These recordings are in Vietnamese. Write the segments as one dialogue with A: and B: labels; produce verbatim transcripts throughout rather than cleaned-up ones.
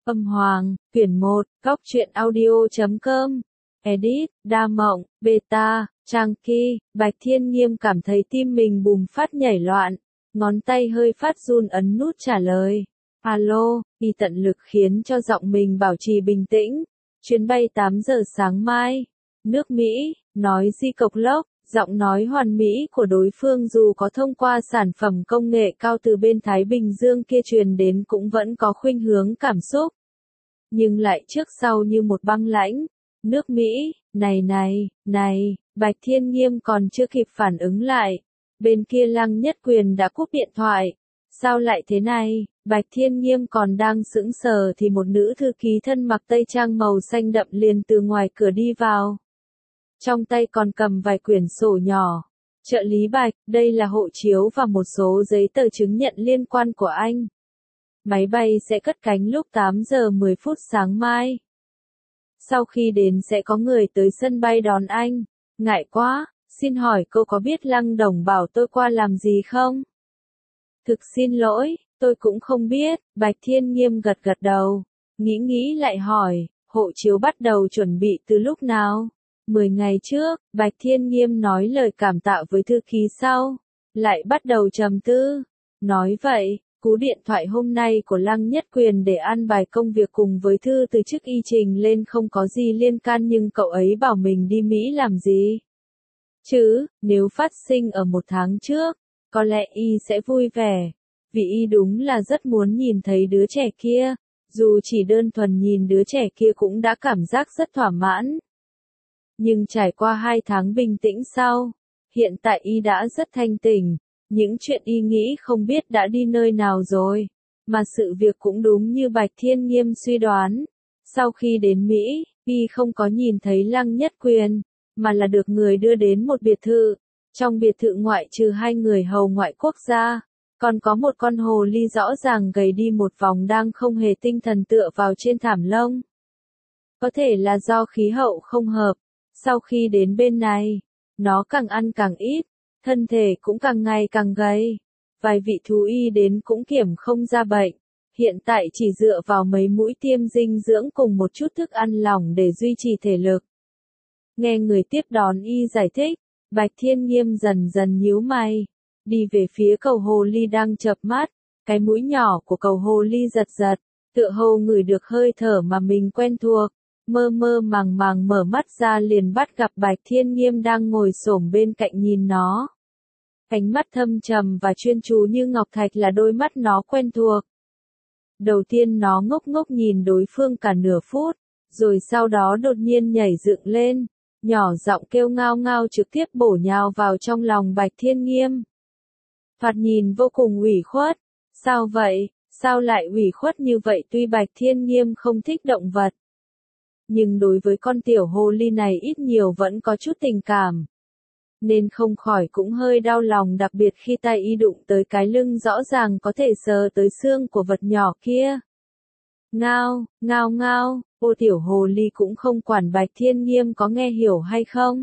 A: Âm Hoàng, quyển một, góc truyện audio.com, edit, Đa Mộng, beta, Trang Ki, Bạch Thiên Nghiêm cảm thấy tim mình bùng phát nhảy loạn, ngón tay hơi phát run ấn nút trả lời. Alo, y tận lực khiến cho giọng mình bảo trì bình tĩnh. Chuyến bay tám giờ sáng mai. Nước Mỹ, nói di cộc lốc, giọng nói hoàn mỹ của đối phương dù có thông qua sản phẩm công nghệ cao từ bên Thái Bình Dương kia truyền đến cũng vẫn có khuynh hướng cảm xúc. Nhưng lại trước sau như một băng lãnh. Nước Mỹ, này này, này, Bạch Thiên Nghiêm còn chưa kịp phản ứng lại. Bên kia Lăng Nhất Quyền đã cúp điện thoại. Sao lại thế này? Bạch Thiên Nghiêm còn đang sững sờ thì một nữ thư ký thân mặc tây trang màu xanh đậm liền từ ngoài cửa đi vào. Trong tay còn cầm vài quyển sổ nhỏ. Trợ lý Bạch, đây là hộ chiếu và một số giấy tờ chứng nhận liên quan của anh. Máy bay sẽ cất cánh lúc tám giờ mười phút sáng mai. Sau khi đến sẽ có người tới sân bay đón anh. Ngại quá, xin hỏi cô có biết Lăng Đồng bảo tôi qua làm gì không? Thực xin lỗi, tôi cũng không biết. Bạch Thiên Nghiêm gật gật đầu. Nghĩ nghĩ lại hỏi, hộ chiếu bắt đầu chuẩn bị từ lúc nào? Mười ngày trước, Bạch Thiên Nghiêm nói lời cảm tạ với thư ký sau. Lại bắt đầu trầm tư. Nói vậy, cú điện thoại hôm nay của Lăng Nhất Quyền để an bài công việc cùng với thư từ chức y trình lên không có gì liên can, nhưng cậu ấy bảo mình đi Mỹ làm gì? Chứ, nếu phát sinh ở một tháng trước, có lẽ y sẽ vui vẻ. Vì y đúng là rất muốn nhìn thấy đứa trẻ kia. Dù chỉ đơn thuần nhìn đứa trẻ kia cũng đã cảm giác rất thỏa mãn. Nhưng trải qua hai tháng bình tĩnh sau, hiện tại y đã rất thanh tỉnh. Những chuyện y nghĩ không biết đã đi nơi nào rồi. Mà sự việc cũng đúng như Bạch Thiên Nghiêm suy đoán. Sau khi đến Mỹ, y không có nhìn thấy Lăng Nhất Quyền, mà là được người đưa đến một biệt thự. Trong biệt thự ngoại trừ hai người hầu ngoại quốc gia, còn có một con hồ ly rõ ràng gầy đi một vòng đang không hề tinh thần tựa vào trên thảm lông. Có thể là do khí hậu không hợp. Sau khi đến bên này, nó càng ăn càng ít, thân thể cũng càng ngày càng gầy. Vài vị thú y đến cũng kiểm không ra bệnh. Hiện tại chỉ dựa vào mấy mũi tiêm dinh dưỡng cùng một chút thức ăn lỏng để duy trì thể lực. Nghe người tiếp đón y giải thích, Bạch Thiên Nghiêm dần dần nhíu mày. Đi về phía cầu hồ ly đang chợp mắt, cái mũi nhỏ của cầu hồ ly giật giật, tựa hồ ngửi được hơi thở mà mình quen thuộc. Mơ mơ màng màng mở mắt ra liền bắt gặp Bạch Thiên Nghiêm đang ngồi xổm bên cạnh nhìn nó. Ánh mắt thâm trầm và chuyên chú như ngọc thạch là đôi mắt nó quen thuộc. Đầu tiên nó ngốc ngốc nhìn đối phương cả nửa phút, rồi sau đó đột nhiên nhảy dựng lên, nhỏ giọng kêu ngao ngao trực tiếp bổ nhào vào trong lòng Bạch Thiên Nghiêm. Thoạt nhìn vô cùng ủy khuất. Sao vậy? Sao lại ủy khuất như vậy? Tuy Bạch Thiên Nghiêm không thích động vật, nhưng đối với con tiểu hồ ly này ít nhiều vẫn có chút tình cảm. Nên không khỏi cũng hơi đau lòng, đặc biệt khi tay y đụng tới cái lưng rõ ràng có thể sờ tới xương của vật nhỏ kia. Ngao, ngao ngao, ô tiểu hồ ly cũng không quản Bạch Thiên Nghiêm có nghe hiểu hay không.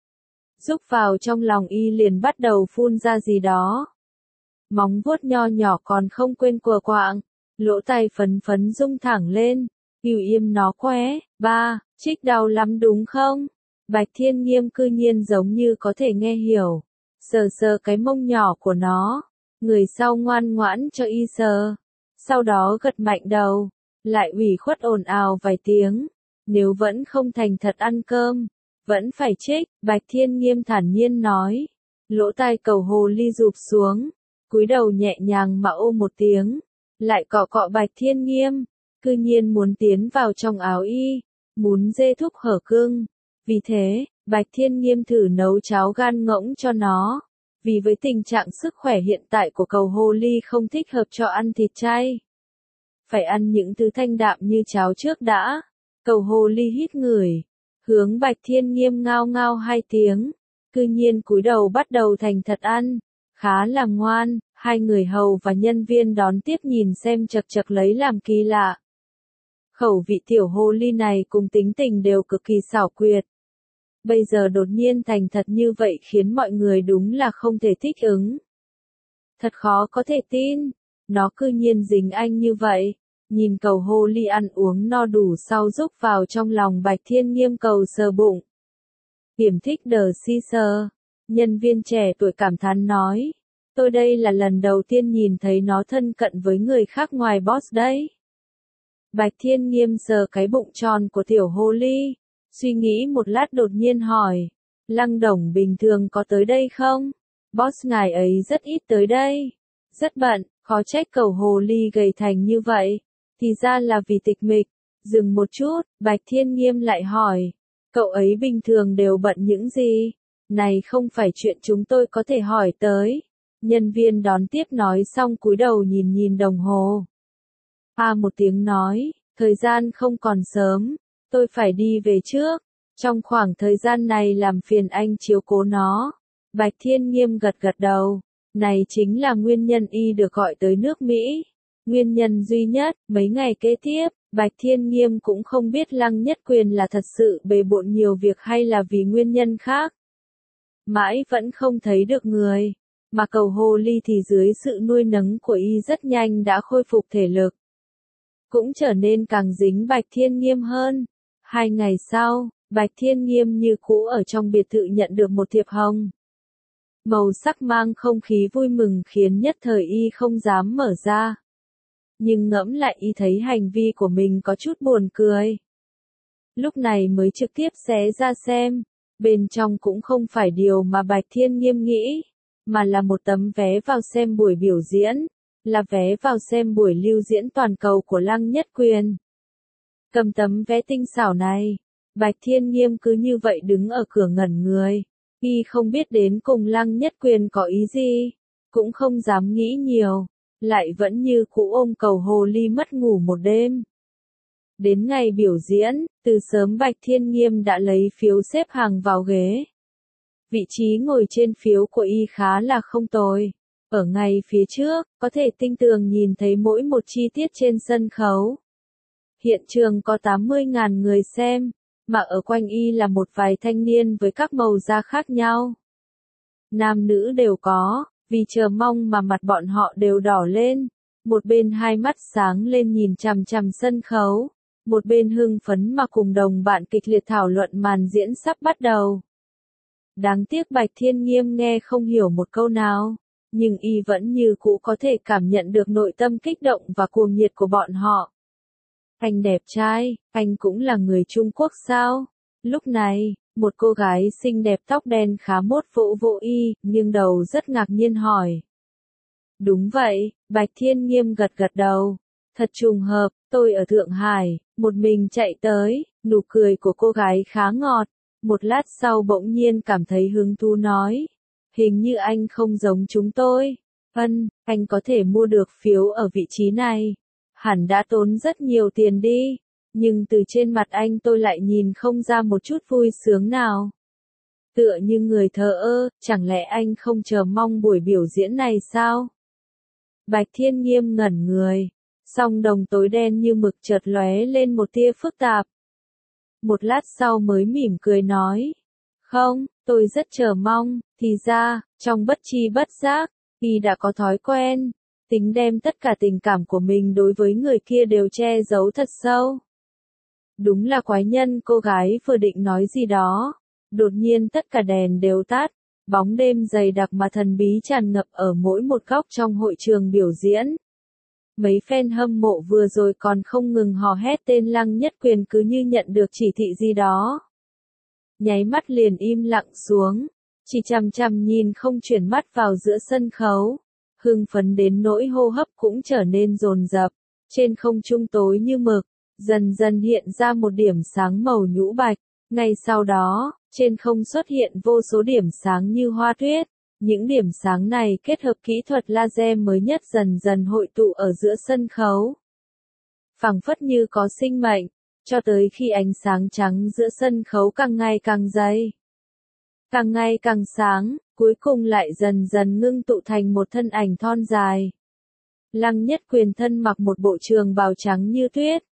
A: Rúc vào trong lòng y liền bắt đầu phun ra gì đó. Móng vuốt nho nhỏ còn không quên quờ quạng, lỗ tai phấn phấn rung thẳng lên. Yêu im nó qué, ba, trích đau lắm đúng không? Bạch Thiên Nghiêm cư nhiên giống như có thể nghe hiểu. Sờ sờ cái mông nhỏ của nó. Người sau ngoan ngoãn cho y sờ. Sau đó gật mạnh đầu. Lại ủy khuất ồn ào vài tiếng. Nếu vẫn không thành thật ăn cơm, vẫn phải trích. Bạch Thiên Nghiêm thản nhiên nói. Lỗ tai cầu hồ ly rụp xuống. Cúi đầu nhẹ nhàng mà ô một tiếng. Lại cọ cọ Bạch Thiên Nghiêm. Cư nhiên muốn tiến vào trong áo y, muốn dê thúc hở cưng. Vì thế, Bạch Thiên Nghiêm thử nấu cháo gan ngỗng cho nó. Vì với tình trạng sức khỏe hiện tại của cầu hồ ly không thích hợp cho ăn thịt chay. Phải ăn những thứ thanh đạm như cháo trước đã. Cầu hồ ly hít ngửi, hướng Bạch Thiên Nghiêm ngao ngao hai tiếng. Cư nhiên cúi đầu bắt đầu thành thật ăn. Khá là ngoan, hai người hầu và nhân viên đón tiếp nhìn xem chật chật lấy làm kỳ lạ. Khẩu vị tiểu hồ ly này cùng tính tình đều cực kỳ xảo quyệt. Bây giờ đột nhiên thành thật như vậy khiến mọi người đúng là không thể thích ứng. Thật khó có thể tin, nó cư nhiên dính anh như vậy. nhìn cầu hồ ly ăn uống no đủ sau rúc vào trong lòng Bạch Thiên Nghiêm cầu sờ bụng. Điểm thích đờ si sờ, nhân viên trẻ tuổi cảm thán nói, tôi đây là lần đầu tiên nhìn thấy nó thân cận với người khác ngoài boss đấy. Bạch Thiên Nghiêm sờ cái bụng tròn của tiểu hồ ly, suy nghĩ một lát đột nhiên hỏi, Lăng Đồng bình thường có tới đây không? Boss ngài ấy rất ít tới đây. Rất bận, khó trách cầu hồ ly gầy thành như vậy. Thì ra là vì tịch mịch. Dừng một chút, Bạch Thiên Nghiêm lại hỏi, cậu ấy bình thường đều bận những gì? Này không phải chuyện chúng tôi có thể hỏi tới. Nhân viên đón tiếp nói xong cúi đầu nhìn nhìn đồng hồ. A một tiếng nói, thời gian không còn sớm, tôi phải đi về trước. Trong khoảng thời gian này làm phiền anh chiếu cố nó. Bạch Thiên Nghiêm gật gật đầu. Này chính là nguyên nhân y được gọi tới nước Mỹ. Nguyên nhân duy nhất, mấy ngày kế tiếp, Bạch Thiên Nghiêm cũng không biết Lăng Nhất Quyền là thật sự bề bộn nhiều việc hay là vì nguyên nhân khác. Mãi vẫn không thấy được người. Mà cầu hồ ly thì dưới sự nuôi nấng của y rất nhanh đã khôi phục thể lực. Cũng trở nên càng dính Bạch Thiên Nghiêm hơn. Hai ngày sau, Bạch Thiên Nghiêm như cũ ở trong biệt thự nhận được một thiệp hồng. Màu sắc mang không khí vui mừng khiến nhất thời y không dám mở ra. Nhưng ngẫm lại y thấy hành vi của mình có chút buồn cười. Lúc này mới trực tiếp xé ra xem, bên trong cũng không phải điều mà Bạch Thiên Nghiêm nghĩ, mà là một tấm vé vào xem buổi biểu diễn, là vé vào xem buổi lưu diễn toàn cầu của Lăng Nhất Quyền. Cầm tấm vé tinh xảo này, Bạch Thiên Nghiêm cứ như vậy đứng ở cửa ngẩn người. Y không biết đến cùng Lăng Nhất Quyền có ý gì, cũng không dám nghĩ nhiều, lại vẫn như cũ ôm cầu hồ ly mất ngủ một đêm. Đến ngày biểu diễn, từ sớm Bạch Thiên Nghiêm đã lấy phiếu xếp hàng vào ghế. Vị trí ngồi trên phiếu của y khá là không tồi. Ở ngay phía trước, có thể tinh tường nhìn thấy mỗi một chi tiết trên sân khấu. Hiện trường có tám mươi nghìn người xem. Mà ở quanh y là một vài thanh niên với các màu da khác nhau. Nam nữ đều có, vì chờ mong mà mặt bọn họ đều đỏ lên. Một bên hai mắt sáng lên nhìn chằm chằm sân khấu, một bên hưng phấn mà cùng đồng bạn kịch liệt thảo luận màn diễn sắp bắt đầu. Đáng tiếc Bạch Thiên Nghiêm nghe không hiểu một câu nào, nhưng y vẫn như cũ có thể cảm nhận được nội tâm kích động và cuồng nhiệt của bọn họ. Anh đẹp trai, anh cũng là người Trung Quốc sao? Lúc này, một cô gái xinh đẹp tóc đen khá mốt vỗ vỗ y, nghiêng đầu rất ngạc nhiên hỏi. Đúng vậy, Bạch Thiên Nghiêm gật gật đầu. Thật trùng hợp, tôi ở Thượng Hải, một mình chạy tới, nụ cười của cô gái khá ngọt. Một lát sau bỗng nhiên cảm thấy hứng thú nói. Hình như anh không giống chúng tôi. Ân, anh có thể mua được phiếu ở vị trí này. Hẳn đã tốn rất nhiều tiền đi, nhưng từ trên mặt anh tôi lại nhìn không ra một chút vui sướng nào. Tựa như người thờ ơ, chẳng lẽ anh không chờ mong buổi biểu diễn này sao? Bạch Thiên Nghiêm ngẩn người, song đồng tối đen như mực chợt lóe lên một tia phức tạp. Một lát sau mới mỉm cười nói, không, tôi rất chờ mong, thì ra, trong bất tri bất giác, y đã có thói quen. Tính đem tất cả tình cảm của mình đối với người kia đều che giấu thật sâu. Đúng là quái nhân, cô gái vừa định nói gì đó. Đột nhiên tất cả đèn đều tắt, bóng đêm dày đặc mà thần bí tràn ngập ở mỗi một góc trong hội trường biểu diễn. Mấy fan hâm mộ vừa rồi còn không ngừng hò hét tên Lăng Nhất Quyền cứ như nhận được chỉ thị gì đó. Nháy mắt liền im lặng xuống, chỉ chằm chằm nhìn không chuyển mắt vào giữa sân khấu. Hưng phấn đến nỗi hô hấp cũng trở nên dồn dập, trên không trung tối như mực, dần dần hiện ra một điểm sáng màu nhũ bạch, ngay sau đó, trên không xuất hiện vô số điểm sáng như hoa tuyết, những điểm sáng này kết hợp kỹ thuật laser mới nhất dần dần hội tụ ở giữa sân khấu. Phảng phất như có sinh mệnh, cho tới khi ánh sáng trắng giữa sân khấu càng ngày càng dày, càng ngày càng sáng. Cuối cùng lại dần dần ngưng tụ thành một thân ảnh thon dài. Lăng Nhất Quyền thân mặc một bộ trường bào trắng như tuyết.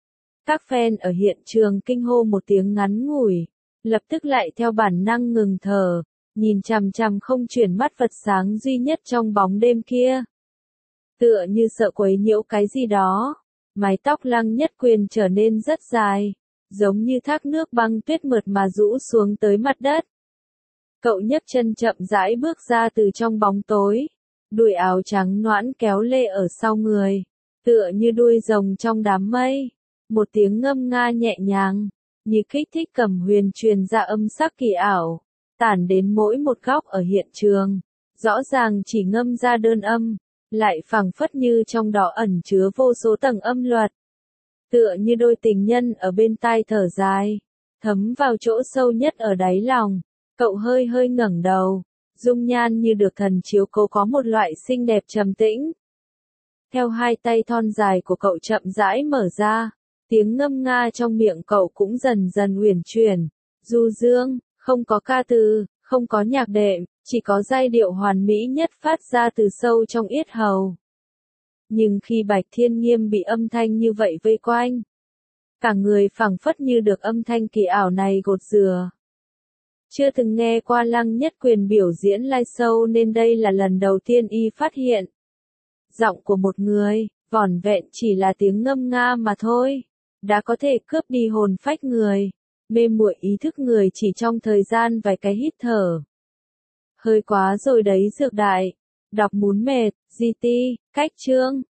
A: Các fan ở hiện trường kinh hô một tiếng ngắn ngủi, lập tức lại theo bản năng ngừng thở, nhìn chằm chằm không chuyển mắt vật sáng duy nhất trong bóng đêm kia. Tựa như sợ quấy nhiễu cái gì đó. Mái tóc Lăng Nhất Quyền trở nên rất dài, giống như thác nước băng tuyết mượt mà rũ xuống tới mặt đất. Cậu nhấc chân chậm rãi bước ra từ trong bóng tối, đuôi áo trắng nõn kéo lê ở sau người, tựa như đuôi rồng trong đám mây. Một tiếng ngâm nga nhẹ nhàng, như kích thích cầm huyền truyền ra âm sắc kỳ ảo, tản đến mỗi một góc ở hiện trường. Rõ ràng chỉ ngâm ra đơn âm, lại phảng phất như trong đó ẩn chứa vô số tầng âm luật. Tựa như đôi tình nhân ở bên tai thở dài, thấm vào chỗ sâu nhất ở đáy lòng. Cậu hơi hơi ngẩng đầu, dung nhan như được thần chiếu cố có một loại xinh đẹp trầm tĩnh. Theo hai tay thon dài của cậu chậm rãi mở ra, tiếng ngâm nga trong miệng cậu cũng dần dần uyển chuyển, du dương, không có ca từ, không có nhạc đệm, chỉ có giai điệu hoàn mỹ nhất phát ra từ sâu trong yết hầu. Nhưng khi Bạch Thiên Nghiêm bị âm thanh như vậy vây quanh, cả người phảng phất như được âm thanh kỳ ảo này gột rửa. Chưa từng nghe qua Lăng Nhất Quyền biểu diễn live show nên đây là lần đầu tiên y phát hiện. Giọng của một người, vỏn vẹn chỉ là tiếng ngâm nga mà thôi, đã có thể cướp đi hồn phách người, mê muội ý thức người chỉ trong thời gian vài cái hít thở. Hơi quá rồi đấy Dược Đại. Đọc muốn mệt, giê tê, cách chương.